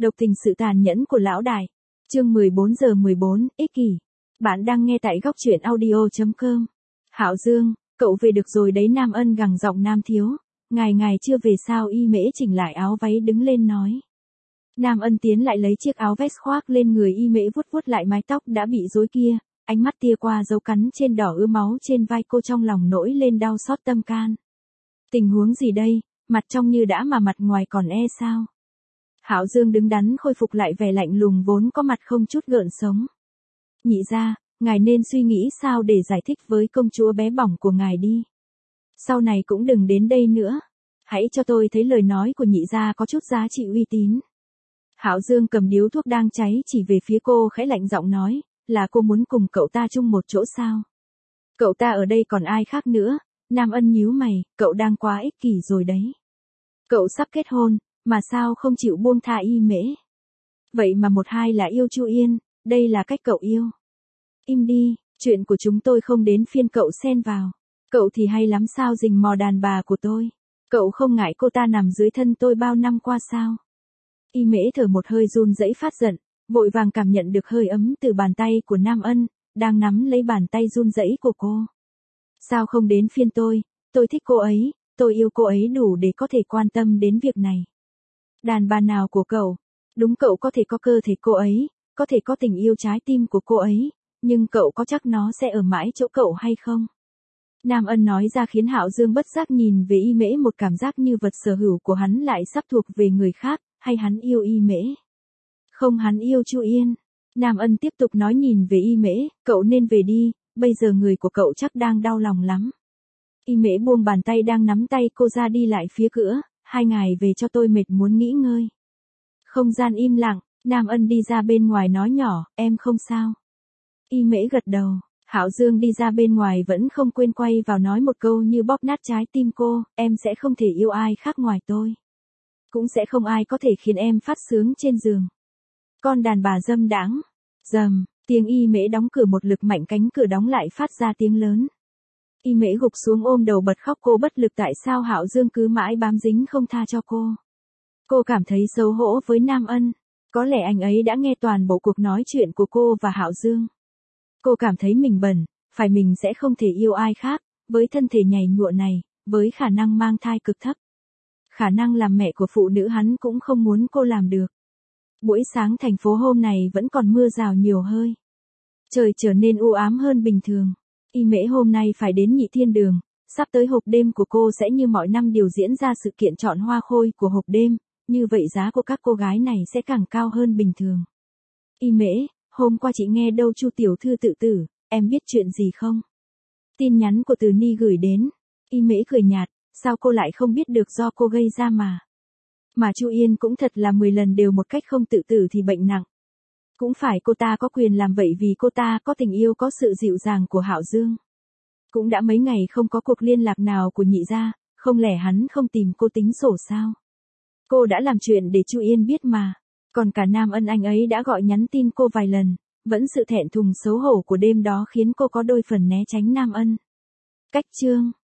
Độc tình sự tàn nhẫn của lão đại. Chương 14/14, ích kỷ. Bạn đang nghe tại góc truyện audio.com. Hạo Dương, cậu về được rồi đấy. Nam Ân gằn giọng Nam Thiếu. Ngài chưa về sao? Y Mễ chỉnh lại áo váy đứng lên nói. Nam Ân tiến lại lấy chiếc áo vest khoác lên người Y Mễ, vuốt lại mái tóc đã bị rối kia, ánh mắt tia qua dấu cắn trên đỏ ứa máu trên vai cô, trong lòng nổi lên đau xót tâm can. Tình huống gì đây, mặt trong như đã mà mặt ngoài còn sao? Hạo Dương đứng đắn khôi phục lại vẻ lạnh lùng vốn có mặt không chút gợn sống. Nhị gia, ngài nên suy nghĩ sao để giải thích với công chúa bé bỏng của ngài đi. Sau này cũng đừng đến đây nữa. Hãy cho tôi thấy lời nói của nhị gia có chút giá trị uy tín. Hạo Dương cầm điếu thuốc đang cháy chỉ về phía cô, khẽ lạnh giọng nói, là cô muốn cùng cậu ta chung một chỗ sao? Cậu ta ở đây còn ai khác nữa? Nam Ân nhíu mày, cậu đang quá ích kỷ rồi đấy. Cậu sắp kết hôn, mà sao không chịu buông tha Y Mễ? Vậy mà một hai là yêu Chu Yên, đây là cách cậu yêu. Im đi, chuyện của chúng tôi không đến phiên cậu xen vào. Cậu thì hay lắm sao rình mò đàn bà của tôi. Cậu không ngại cô ta nằm dưới thân tôi bao năm qua sao? Y Mễ thở một hơi run rẩy phát giận, vội vàng cảm nhận được hơi ấm từ bàn tay của Nam Ân, đang nắm lấy bàn tay run rẩy của cô. Sao không đến phiên tôi thích cô ấy, tôi yêu cô ấy đủ để có thể quan tâm đến việc này. Đàn bà nào của cậu? Đúng, cậu có thể có cơ thể cô ấy, có thể có tình yêu trái tim của cô ấy, nhưng cậu có chắc nó sẽ ở mãi chỗ cậu hay không? Nam Ân nói ra khiến Hạo Dương bất giác nhìn về Y Mễ, một cảm giác như vật sở hữu của hắn lại sắp thuộc về người khác, hay hắn yêu Y Mễ? Không, hắn yêu Chu Yên. Nam Ân tiếp tục nói nhìn về Y Mễ, cậu nên về đi, bây giờ người của cậu chắc đang đau lòng lắm. Y Mễ buông bàn tay đang nắm tay cô ra, đi lại phía cửa, 2 ngày về cho tôi mệt muốn nghỉ ngơi. Không gian im lặng, Nam Ân đi ra bên ngoài nói nhỏ, em không sao. Y Mễ gật đầu. Hạo Dương đi ra bên ngoài vẫn không quên quay vào nói một câu như bóp nát trái tim cô, em sẽ không thể yêu ai khác ngoài tôi. Cũng sẽ không ai có thể khiến em phát sướng trên giường. Con đàn bà dâm đãng. Rầm, tiếng Y Mễ đóng cửa một lực mạnh, cánh cửa đóng lại phát ra tiếng lớn. Y Mễ gục xuống ôm đầu bật khóc, cô bất lực tại sao Hạo Dương cứ mãi bám dính không tha cho cô. Cô cảm thấy xấu hổ với Nam Ân, có lẽ anh ấy đã nghe toàn bộ cuộc nói chuyện của cô và Hạo Dương. Cô cảm thấy mình bẩn, phải mình sẽ không thể yêu ai khác, với thân thể nhầy nhụa này, với khả năng mang thai cực thấp. Khả năng làm mẹ của phụ nữ hắn cũng không muốn cô làm được. Buổi sáng thành phố hôm này vẫn còn mưa rào nhiều hơi. Trời trở nên u ám hơn bình thường. Y Mễ hôm nay phải đến Nhị Thiên Đường, sắp tới hộp đêm của cô sẽ như mọi năm điều diễn ra sự kiện chọn hoa khôi của hộp đêm, như vậy giá của các cô gái này sẽ càng cao hơn bình thường. Y Mễ, hôm qua chị nghe đâu Chu tiểu thư tự tử, em biết chuyện gì không? Tin nhắn của Từ Ni gửi đến. Y Mễ cười nhạt, sao cô lại không biết được, do cô gây ra mà. Mà Chu Yên cũng thật là 10 lần đều một cách không tự tử thì bệnh nặng. Cũng phải cô ta có quyền làm vậy vì cô ta có tình yêu, có sự dịu dàng của Hạo Dương. Cũng đã mấy ngày không có cuộc liên lạc nào của nhị gia, không lẽ hắn không tìm cô tính sổ sao? Cô đã làm chuyện để Chu Yên biết mà. Còn cả Nam Ân, anh ấy đã gọi nhắn tin cô vài lần, vẫn sự thẹn thùng xấu hổ của đêm đó khiến cô có đôi phần né tránh Nam Ân. Cách chương